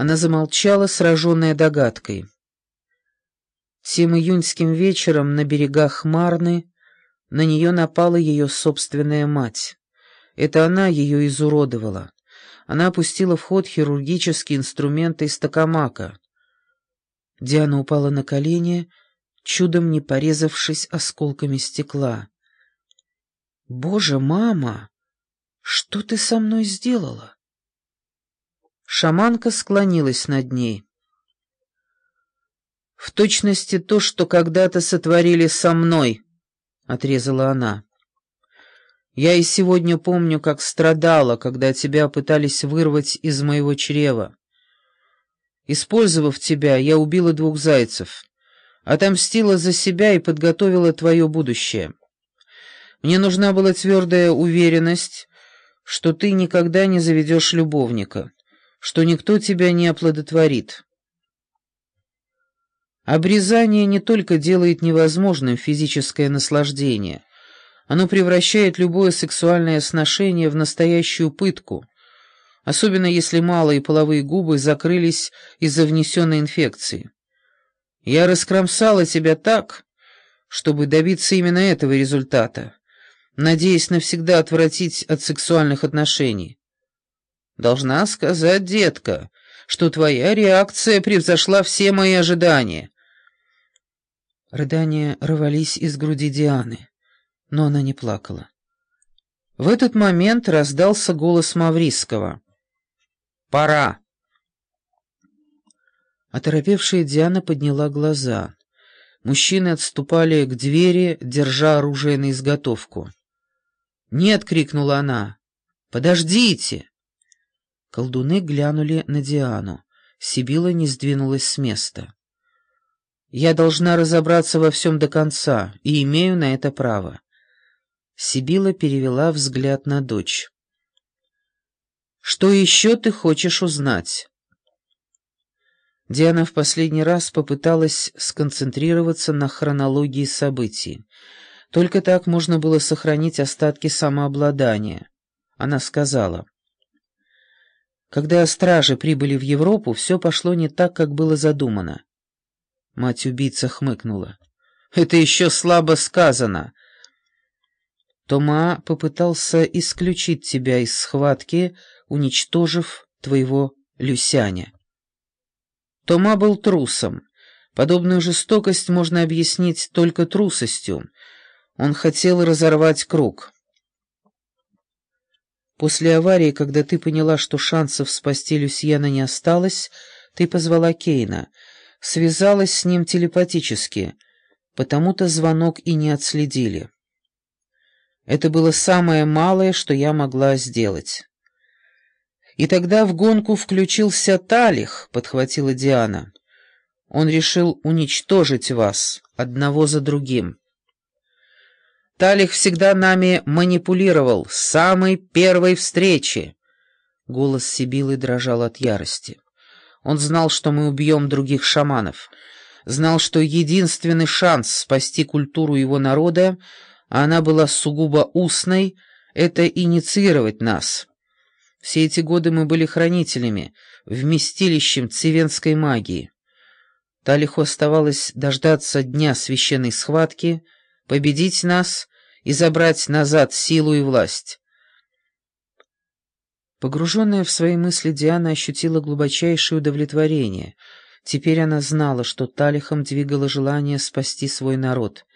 Она замолчала, сраженная догадкой. Тем июньским вечером на берегах Марны на нее напала ее собственная мать. Это она ее изуродовала. Она пустила в ход хирургические инструменты из токамака. Диана упала на колени, чудом не порезавшись осколками стекла. «Боже, мама, что ты со мной сделала?» Шаманка склонилась над ней. «В точности то, что когда-то сотворили со мной», — отрезала она. «Я и сегодня помню, как страдала, когда тебя пытались вырвать из моего чрева. Использовав тебя, я убила 2 зайцев, отомстила за себя и подготовила твое будущее. Мне нужна была твердая уверенность, что ты никогда не заведешь любовника, что никто тебя не оплодотворит. Обрезание не только делает невозможным физическое наслаждение, оно превращает любое сексуальное сношение в настоящую пытку, особенно если малые половые губы закрылись из-за внесенной инфекции. Я раскромсала тебя так, чтобы добиться именно этого результата, надеясь навсегда отвратить от сексуальных отношений. Должна сказать, детка, что твоя реакция превзошла все мои ожидания». Рыдания рвались из груди Дианы, но она не плакала. В этот момент раздался голос Мавриского. «Пора!» Оторопевшая Диана подняла глаза. Мужчины отступали к двери, держа оружие на изготовку. «Нет!» — крикнула она. «Подождите!» Колдуны глянули на Диану. Сибила не сдвинулась с места. «Я должна разобраться во всем до конца, и имею на это право». Сибила перевела взгляд на дочь. «Что еще ты хочешь узнать?» Диана в последний раз попыталась сконцентрироваться на хронологии событий. Только так можно было сохранить остатки самообладания. Она сказала: «Когда стражи прибыли в Европу, все пошло не так, как было задумано». Мать-убийца хмыкнула. «Это еще слабо сказано. Тома попытался исключить тебя из схватки, уничтожив твоего Люсяня. Тома был трусом. Подобную жестокость можно объяснить только трусостью. Он хотел разорвать круг. После аварии, когда ты поняла, что шансов спасти Люсьена не осталось, ты позвала Кейна, связалась с ним телепатически, потому-то звонок и не отследили. Это было самое малое, что я могла сделать. И тогда в гонку включился Талих, подхватила Диана. Он решил уничтожить вас, одного за другим. Талих всегда нами манипулировал с самой первой встречи. Голос Сибилы дрожал от ярости. Он знал, что мы убьем других шаманов. Знал, что единственный шанс спасти культуру его народа, а она была сугубо устной, это инициировать нас. Все эти годы мы были хранителями, вместилищем цивенской магии. Талиху оставалось дождаться дня священной схватки, победить нас и забрать назад силу и власть. Погруженная в свои мысли, Диана ощутила глубочайшее удовлетворение. Теперь она знала, что Талихом двигало желание спасти свой народ,